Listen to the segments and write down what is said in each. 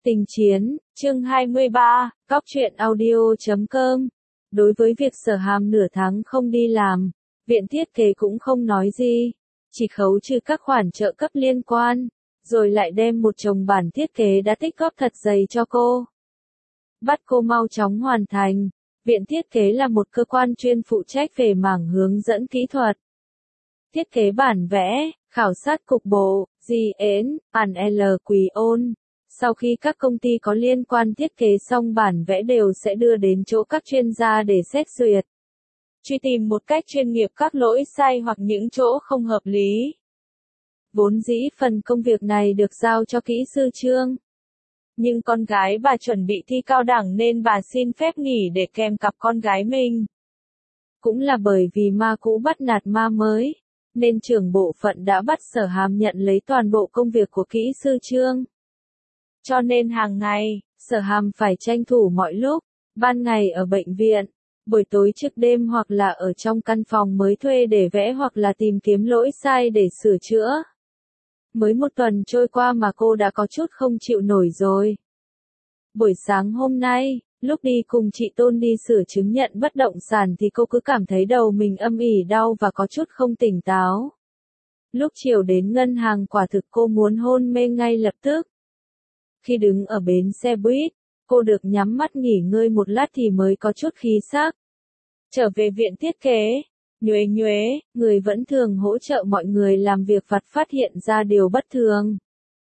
Tình chiến, chương 23, Cóc truyện audio.com. Đối với việc Sở Hàm nửa tháng không đi làm, viện thiết kế cũng không nói gì, chỉ khấu trừ các khoản trợ cấp liên quan, rồi lại đem một chồng bản thiết kế đã tích góp thật dày cho cô. Bắt cô mau chóng hoàn thành. Viện thiết kế là một cơ quan chuyên phụ trách về mảng hướng dẫn kỹ thuật. Thiết kế bản vẽ, khảo sát cục bộ, GN, bản L Quý ôn. Sau khi các công ty có liên quan thiết kế xong bản vẽ đều sẽ đưa đến chỗ các chuyên gia để xét duyệt. Truy tìm một cách chuyên nghiệp các lỗi sai hoặc những chỗ không hợp lý. Vốn dĩ phần công việc này được giao cho kỹ sư Trương. Nhưng con gái bà chuẩn bị thi cao đẳng nên bà xin phép nghỉ để kèm cặp con gái mình. Cũng là bởi vì ma cũ bắt nạt ma mới, nên trưởng bộ phận đã bắt Sở Hàm nhận lấy toàn bộ công việc của kỹ sư Trương. Cho nên hàng ngày, Sở Hàm phải tranh thủ mọi lúc, ban ngày ở bệnh viện, buổi tối trước đêm hoặc là ở trong căn phòng mới thuê để vẽ hoặc là tìm kiếm lỗi sai để sửa chữa. Mới một tuần trôi qua mà cô đã có chút không chịu nổi rồi. Buổi sáng hôm nay, lúc đi cùng chị Tôn đi sửa chứng nhận bất động sản thì cô cứ cảm thấy đầu mình âm ỉ đau và có chút không tỉnh táo. Lúc chiều đến ngân hàng quả thực cô muốn hôn mê ngay lập tức. Khi đứng ở bến xe buýt, cô được nhắm mắt nghỉ ngơi một lát thì mới có chút khí sắc. Trở về viện thiết kế, Nhuế, người vẫn thường hỗ trợ mọi người làm việc vặt phát hiện ra điều bất thường.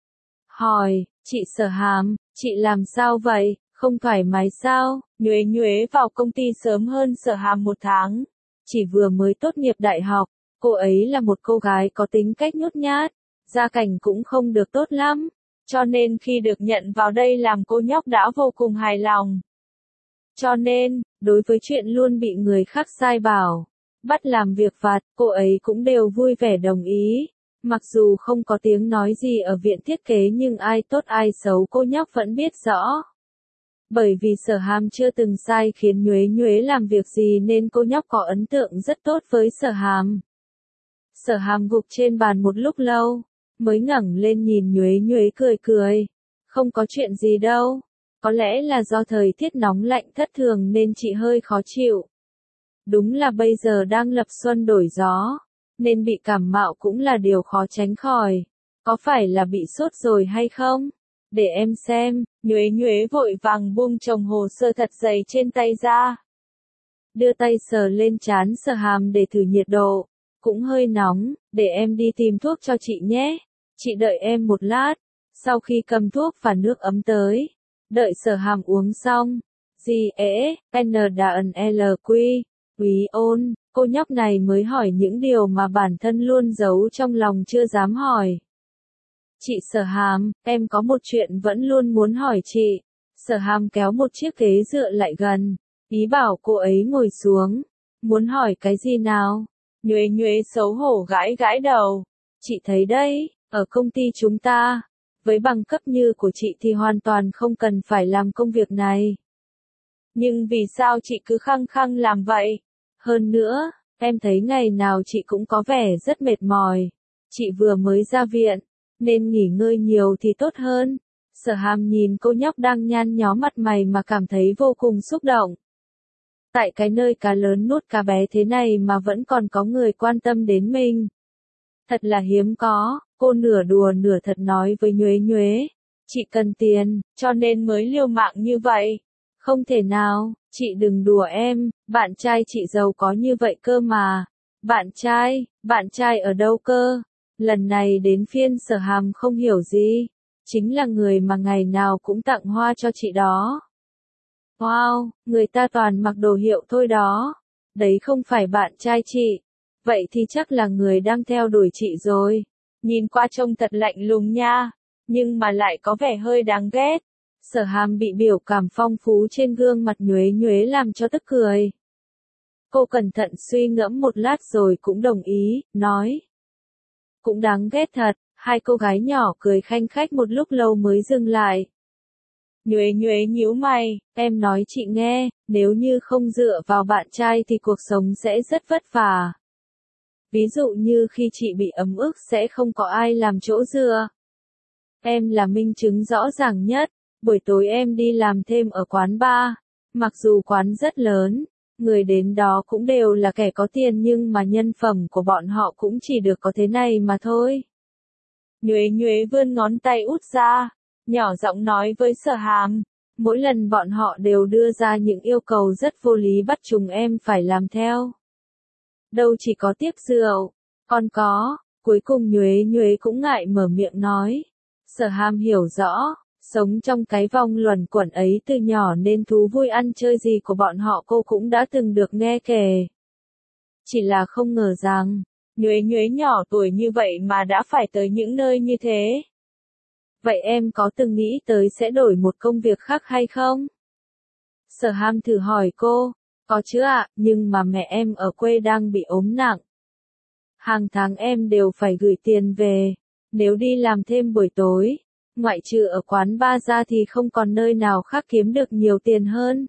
Hỏi, chị Sở Hàm, chị làm sao vậy, không thoải mái sao? Nhuế vào công ty sớm hơn Sở Hàm 1 tháng. Chỉ vừa mới tốt nghiệp đại học, cô ấy là một cô gái có tính cách nhút nhát, gia cảnh cũng không được tốt lắm. Cho nên khi được nhận vào đây làm cô nhóc đã vô cùng hài lòng. Cho nên, đối với chuyện luôn bị người khác sai bảo, bắt làm việc vặt, cô ấy cũng đều vui vẻ đồng ý. Mặc dù không có tiếng nói gì ở viện thiết kế nhưng ai tốt ai xấu cô nhóc vẫn biết rõ. Bởi vì Sở Hàm chưa từng sai khiến Nhuế làm việc gì nên cô nhóc có ấn tượng rất tốt với Sở Hàm. Sở Hàm gục trên bàn một lúc lâu, mới ngẩng lên nhìn Nhuế cười. Không có chuyện gì đâu. Có lẽ là do thời tiết nóng lạnh thất thường nên chị hơi khó chịu. Đúng là bây giờ đang lập xuân đổi gió, nên bị cảm mạo cũng là điều khó tránh khỏi. Có phải là bị sốt rồi hay không? Để em xem. Nhuế vội vàng buông chồng hồ sơ thật dày trên tay ra. Đưa tay sờ lên trán Sở Hàm để thử nhiệt độ. Cũng hơi nóng, để em đi tìm thuốc cho chị nhé. Chị đợi em một lát. Sau khi cầm thuốc và nước ấm tới, đợi Sở Hàm uống xong. GN, Quý ôn, cô nhóc này mới hỏi những điều mà bản thân luôn giấu trong lòng chưa dám hỏi. Chị Sở Hàm, em có một chuyện vẫn luôn muốn hỏi chị. Sở Hàm kéo một chiếc ghế dựa lại gần, ý bảo cô ấy ngồi xuống. Muốn hỏi cái gì nào? Nhuế xấu hổ gãi đầu. Chị thấy đấy, ở công ty chúng ta, với bằng cấp như của chị thì hoàn toàn không cần phải làm công việc này. Nhưng vì sao chị cứ khăng khăng làm vậy? Hơn nữa, em thấy ngày nào chị cũng có vẻ rất mệt mỏi. Chị vừa mới ra viện, nên nghỉ ngơi nhiều thì tốt hơn. Sở Hàm nhìn cô nhóc đang nhăn nhó mặt mày mà cảm thấy vô cùng xúc động. Tại cái nơi cá lớn nuốt cá bé thế này mà vẫn còn có người quan tâm đến mình. Thật là hiếm có, cô nửa đùa nửa thật nói với Nhuế. Chị cần tiền, cho nên mới liều mạng như vậy. Không thể nào, chị đừng đùa em, bạn trai chị giàu có như vậy cơ mà. Bạn trai ở đâu cơ? Lần này đến phiên Sở Hàm không hiểu gì. Chính là người mà ngày nào cũng tặng hoa cho chị đó. Wow, người ta toàn mặc đồ hiệu thôi đó. Đấy không phải bạn trai chị. Vậy thì chắc là người đang theo đuổi chị rồi. Nhìn qua trông thật lạnh lùng nha, nhưng mà lại có vẻ hơi đáng ghét. Sở Hàm bị biểu cảm phong phú trên gương mặt Nhuế làm cho tức cười. Cô cẩn thận suy ngẫm một lát rồi cũng đồng ý, nói. Cũng đáng ghét thật. Hai cô gái nhỏ cười khanh khách một lúc lâu mới dừng lại. Nhuế nhíu mày, em nói chị nghe, nếu như không dựa vào bạn trai thì cuộc sống sẽ rất vất vả. Ví dụ như khi chị bị ấm ức sẽ không có ai làm chỗ dựa. Em là minh chứng rõ ràng nhất. Buổi tối em đi làm thêm ở quán bar. Mặc dù quán rất lớn, người đến đó cũng đều là kẻ có tiền nhưng mà nhân phẩm của bọn họ cũng chỉ được có thế này mà thôi. Nhuế Nhuế vươn ngón tay út ra, nhỏ giọng nói với Sở Hàm, mỗi lần bọn họ đều đưa ra những yêu cầu rất vô lý bắt chúng em phải làm theo. Đâu chỉ có tiếc rượu, còn có, cuối cùng Nhuế Nhuế cũng ngại mở miệng nói. Sở Hàm hiểu rõ, sống trong cái vòng luẩn quẩn ấy từ nhỏ nên thú vui ăn chơi gì của bọn họ cô cũng đã từng được nghe kể. Chỉ là không ngờ rằng, Nhuế Nhuế nhỏ tuổi như vậy mà đã phải tới những nơi như thế. Vậy em có từng nghĩ tới sẽ đổi một công việc khác hay không? Sở Hàm thử hỏi cô, có chứ ạ, nhưng mà mẹ em ở quê đang bị ốm nặng. Hàng tháng em đều phải gửi tiền về, nếu đi làm thêm buổi tối, ngoại trừ ở quán bar ra thì không còn nơi nào khác kiếm được nhiều tiền hơn.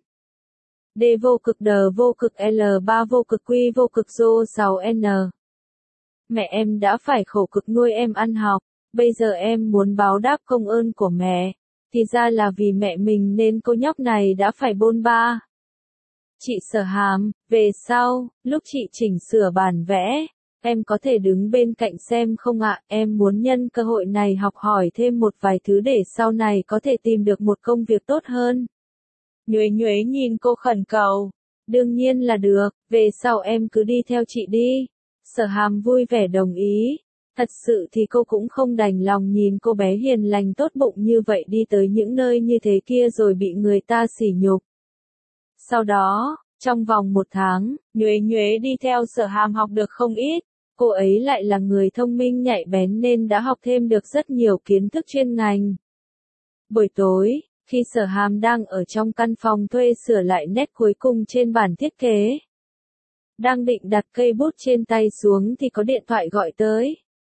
D vô cực D vô cực L3 vô cực Q vô cực Rho 6N. Mẹ em đã phải khổ cực nuôi em ăn học, bây giờ em muốn báo đáp công ơn của mẹ, thì ra là vì mẹ mình nên cô nhóc này đã phải bôn ba. Chị Sở Hàm, về sau, lúc chị chỉnh sửa bản vẽ, em có thể đứng bên cạnh xem không ạ? Em muốn nhân cơ hội này học hỏi thêm một vài thứ để sau này có thể tìm được một công việc tốt hơn. Nhuế Nhuế nhìn cô khẩn cầu. Đương nhiên là được, về sau em cứ đi theo chị đi. Sở Hàm vui vẻ đồng ý. Thật sự thì cô cũng không đành lòng nhìn cô bé hiền lành tốt bụng như vậy đi tới những nơi như thế kia rồi bị người ta sỉ nhục. Sau đó, trong vòng 1 tháng, Nhuế Nhuế đi theo Sở Hàm học được không ít. Cô ấy lại là người thông minh nhạy bén nên đã học thêm được rất nhiều kiến thức chuyên ngành. Buổi tối, khi Sở Hàm đang ở trong căn phòng thuê sửa lại nét cuối cùng trên bản thiết kế, đang định đặt cây bút trên tay xuống thì có điện thoại gọi tới.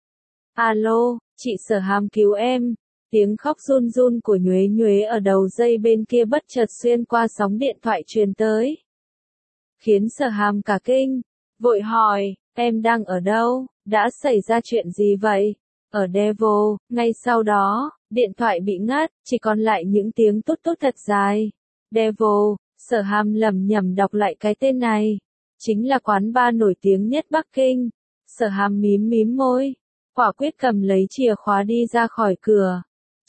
Alo, chị Sở Hàm cứu em. Tiếng khóc run run của Nhuế Nhuế ở đầu dây bên kia bất chợt xuyên qua sóng điện thoại truyền tới. Khiến Sở Hàm cả kinh, vội hỏi, em đang ở đâu, đã xảy ra chuyện gì vậy? Ở Devil. Ngay sau đó, điện thoại bị ngắt, chỉ còn lại những tiếng tút tút thật dài. Devil, Sở Hàm lẩm nhẩm đọc lại cái tên này. Chính là quán bar nổi tiếng nhất Bắc Kinh. Sở Hàm mím mím môi, quả quyết cầm lấy chìa khóa đi ra khỏi cửa.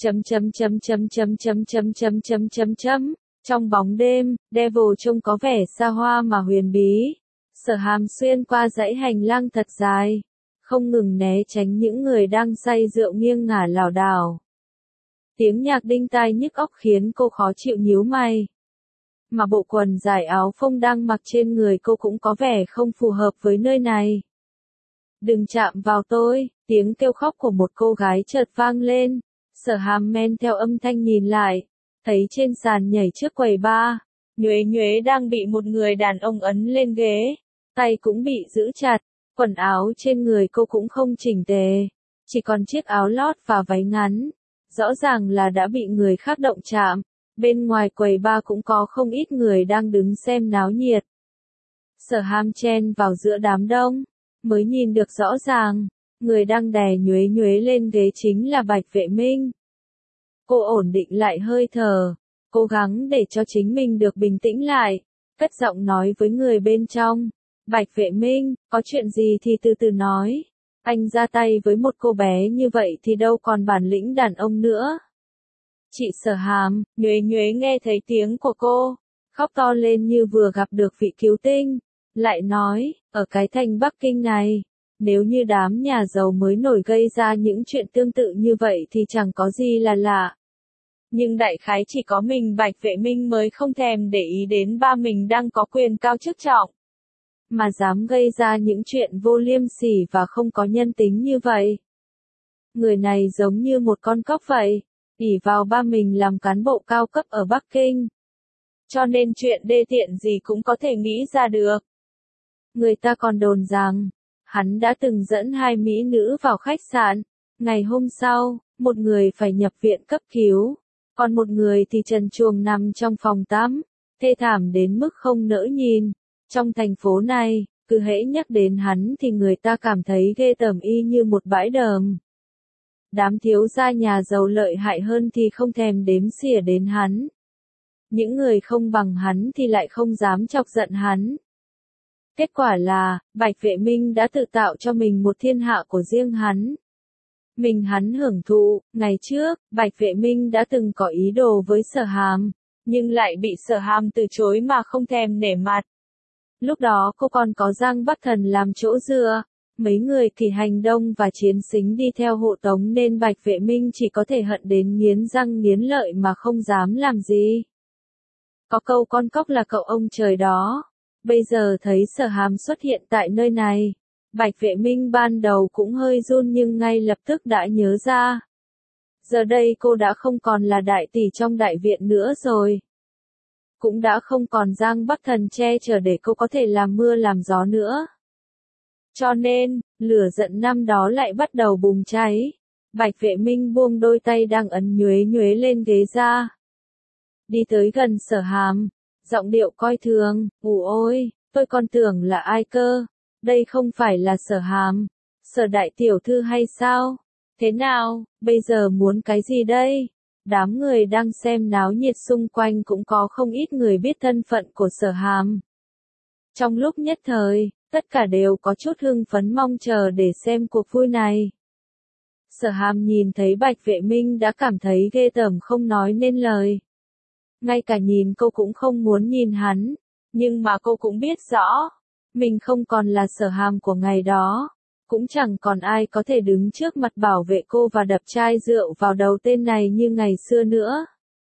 Trong bóng đêm, Devil trông có vẻ xa hoa mà huyền bí. Sở Hàm xuyên qua dãy hành lang thật dài, không ngừng né tránh những người đang say rượu nghiêng ngả lảo đảo. Tiếng nhạc đinh tai nhức óc khiến cô khó chịu nhíu mày. Mà bộ quần dài áo phông đang mặc trên người cô cũng có vẻ không phù hợp với nơi này. Đừng chạm vào tôi, tiếng kêu khóc của một cô gái chợt vang lên. Sở Hàm men theo âm thanh nhìn lại, thấy trên sàn nhảy trước quầy bar, Nhuế Nhuế đang bị một người đàn ông ấn lên ghế, tay cũng bị giữ chặt, quần áo trên người cô cũng không chỉnh tề, chỉ còn chiếc áo lót và váy ngắn, rõ ràng là đã bị người khác động chạm. Bên ngoài quầy bar cũng có không ít người đang đứng xem náo nhiệt. Sở Hàm chen vào giữa đám đông, mới nhìn được rõ ràng, người đang đè Nhuế Nhuế lên ghế chính là Bạch Vệ Minh. Cô ổn định lại hơi thở, cố gắng để cho chính mình được bình tĩnh lại, cất giọng nói với người bên trong. Bạch Vệ Minh, có chuyện gì thì từ từ nói. Anh ra tay với một cô bé như vậy thì đâu còn bản lĩnh đàn ông nữa. Chị Sở Hàm, Nhuế Nhuế nghe thấy tiếng của cô, khóc to lên như vừa gặp được vị cứu tinh. Lại nói, ở cái thành Bắc Kinh này, nếu như đám nhà giàu mới nổi gây ra những chuyện tương tự như vậy thì chẳng có gì là lạ. Nhưng đại khái chỉ có mình Bạch Vệ Minh mới không thèm để ý đến ba mình đang có quyền cao chức trọng, mà dám gây ra những chuyện vô liêm sỉ và không có nhân tính như vậy. Người này giống như một con cóc vậy, ỷ vào ba mình làm cán bộ cao cấp ở Bắc Kinh. Cho nên chuyện đê tiện gì cũng có thể nghĩ ra được. Người ta còn đồn rằng, hắn đã từng dẫn 2 mỹ nữ vào khách sạn. Ngày hôm sau, một người phải nhập viện cấp cứu, còn một người thì trần truồng nằm trong phòng tắm, thê thảm đến mức không nỡ nhìn. Trong thành phố này, cứ hễ nhắc đến hắn thì người ta cảm thấy ghê tởm y như một bãi đờm. Đám thiếu gia nhà giàu lợi hại hơn thì không thèm đếm xỉa đến hắn. Những người không bằng hắn thì lại không dám chọc giận hắn. Kết quả là, Bạch Vệ Minh đã tự tạo cho mình một thiên hạ của riêng hắn. Mình hắn hưởng thụ, ngày trước, Bạch Vệ Minh đã từng có ý đồ với Sở Hàm, nhưng lại bị Sở Hàm từ chối mà không thèm nể mặt. Lúc đó cô còn có Giang Bắc Thần làm chỗ dựa, mấy người Kỳ Hành Đông và Chiến Sính đi theo hộ tống nên Bạch Vệ Minh chỉ có thể hận đến nghiến răng nghiến lợi mà không dám làm gì. Có câu con cóc là cậu ông trời đó. Bây giờ thấy Sở Hàm xuất hiện tại nơi này, Bạch Vệ Minh ban đầu cũng hơi run nhưng ngay lập tức đã nhớ ra. Giờ đây cô đã không còn là đại tỷ trong đại viện nữa rồi. Cũng đã không còn Giang Bắc Thần che chở để cô có thể làm mưa làm gió nữa. Cho nên, lửa giận năm đó lại bắt đầu bùng cháy. Bạch Vệ Minh buông đôi tay đang ấn nhuế nhuế lên ghế ra. Đi tới gần Sở Hàm, giọng điệu coi thường, ôi, tôi còn tưởng là ai cơ, đây không phải là Sở Hàm, Sở đại tiểu thư hay sao? Thế nào, bây giờ muốn cái gì đây? Đám người đang xem náo nhiệt xung quanh cũng có không ít người biết thân phận của Sở Hàm. Trong lúc nhất thời, tất cả đều có chút hưng phấn mong chờ để xem cuộc vui này. Sở Hàm nhìn thấy Bạch Vệ Minh đã cảm thấy ghê tởm không nói nên lời. Ngay cả nhìn cô cũng không muốn nhìn hắn, nhưng mà cô cũng biết rõ, mình không còn là Sở Hàm của ngày đó, cũng chẳng còn ai có thể đứng trước mặt bảo vệ cô và đập chai rượu vào đầu tên này như ngày xưa nữa.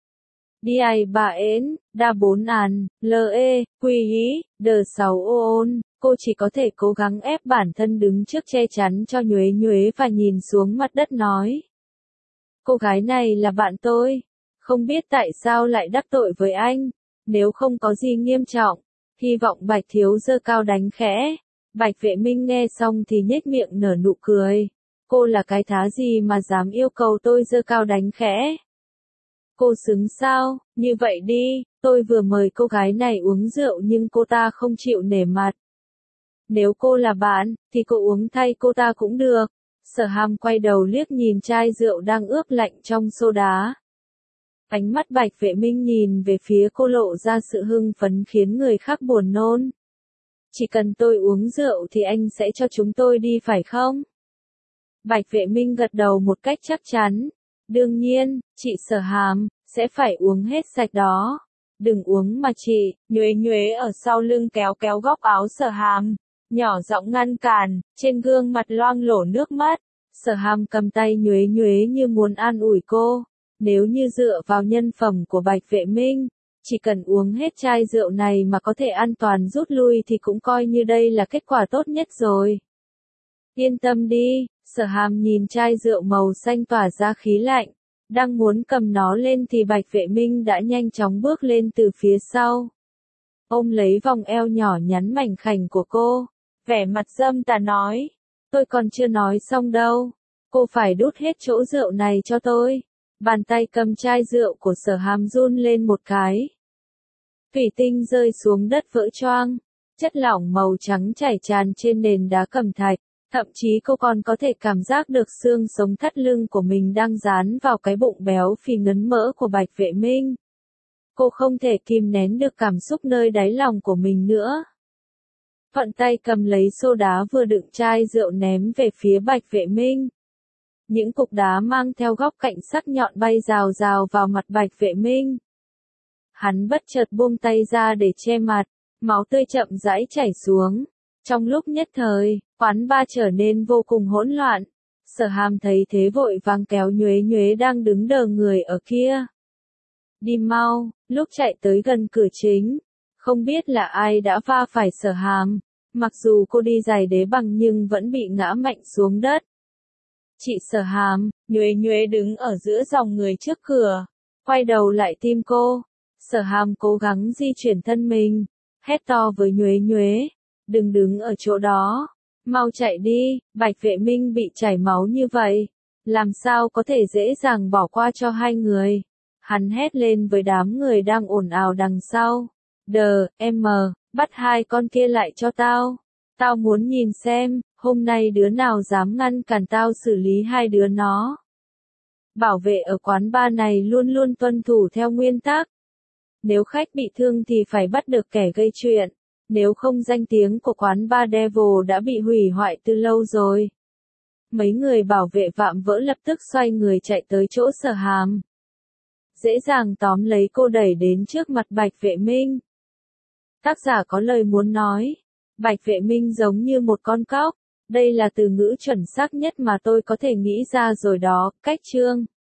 Đi ai bà ến, đa bốn àn, L.E, quy ý, đờ 6 ôn, cô chỉ có thể cố gắng ép bản thân đứng trước che chắn cho nhuế nhuế và nhìn xuống mặt đất nói. Cô gái này là bạn tôi. Không biết tại sao lại đắc tội với anh, nếu không có gì nghiêm trọng, hy vọng Bạch thiếu giơ cao đánh khẽ. Bạch Vệ Minh nghe xong thì nhếch miệng nở nụ cười. Cô là cái thá gì mà dám yêu cầu tôi giơ cao đánh khẽ? Cô xứng sao? Như vậy đi, tôi vừa mời cô gái này uống rượu nhưng cô ta không chịu nể mặt. Nếu cô là bạn, thì cô uống thay cô ta cũng được. Sở Hàm quay đầu liếc nhìn chai rượu đang ướp lạnh trong xô đá. Ánh mắt Bạch Vệ Minh nhìn về phía cô lộ ra sự hưng phấn khiến người khác buồn nôn. Chỉ cần tôi uống rượu thì anh sẽ cho chúng tôi đi phải không? Bạch Vệ Minh gật đầu một cách chắc chắn. Đương nhiên, chị Sở Hàm, sẽ phải uống hết sạch đó. Đừng uống mà chị, nhuế nhuế ở sau lưng kéo kéo góc áo Sở Hàm, nhỏ giọng ngăn cản, trên gương mặt loang lổ nước mắt. Sở Hàm cầm tay nhuế nhuế như muốn an ủi cô. Nếu như dựa vào nhân phẩm của Bạch Vệ Minh, chỉ cần uống hết chai rượu này mà có thể an toàn rút lui thì cũng coi như đây là kết quả tốt nhất rồi. Yên tâm đi, Sở Hàm nhìn chai rượu màu xanh tỏa ra khí lạnh, đang muốn cầm nó lên thì Bạch Vệ Minh đã nhanh chóng bước lên từ phía sau. Ôm lấy vòng eo nhỏ nhắn mảnh khảnh của cô, vẻ mặt dâm tà nói, tôi còn chưa nói xong đâu, cô phải đút hết chỗ rượu này cho tôi. Bàn tay cầm chai rượu của Sở Hàm run lên một cái. Thủy tinh rơi xuống đất vỡ choang, chất lỏng màu trắng chảy tràn trên nền đá cẩm thạch, thậm chí cô còn có thể cảm giác được xương sống thắt lưng của mình đang dán vào cái bụng béo phì ngấn mỡ của Bạch Vệ Minh. Cô không thể kìm nén được cảm xúc nơi đáy lòng của mình nữa. Thuận tay cầm lấy xô đá vừa đựng chai rượu ném về phía Bạch Vệ Minh. Những cục đá mang theo góc cạnh sắc nhọn bay rào rào vào mặt Bạch Vệ Minh. Hắn bất chợt buông tay ra để che mặt, máu tươi chậm rãi chảy xuống. Trong lúc nhất thời, quán bar trở nên vô cùng hỗn loạn. Sở Hàm thấy thế vội vàng kéo nhuế nhuế đang đứng đờ người ở kia. Đi mau, lúc chạy tới gần cửa chính, không biết là ai đã va phải Sở Hàm. Mặc dù cô đi giày đế bằng nhưng vẫn bị ngã mạnh xuống đất. Chị Sở Hàm, nhuế nhuế đứng ở giữa dòng người trước cửa, quay đầu lại tim cô. Sở Hàm cố gắng di chuyển thân mình, hét to với nhuế nhuế, đừng đứng ở chỗ đó, mau chạy đi. Bạch Vệ Minh bị chảy máu như vậy, làm sao có thể dễ dàng bỏ qua cho hai người. Hắn hét lên với đám người đang ồn ào đằng sau, bắt hai con kia lại cho tao. Tao muốn nhìn xem, hôm nay đứa nào dám ngăn cản tao xử lý hai đứa nó. Bảo vệ ở quán bar này luôn luôn tuân thủ theo nguyên tắc. Nếu khách bị thương thì phải bắt được kẻ gây chuyện. Nếu không danh tiếng của quán bar Devil đã bị hủy hoại từ lâu rồi. Mấy người bảo vệ vạm vỡ lập tức xoay người chạy tới chỗ Sở Hàm. Dễ dàng tóm lấy cô đẩy đến trước mặt Bạch Vệ Minh. Tác giả có lời muốn nói. Bạch Vệ Minh giống như một con cóc. Đây là từ ngữ chuẩn xác nhất mà tôi có thể nghĩ ra rồi đó, cách chương.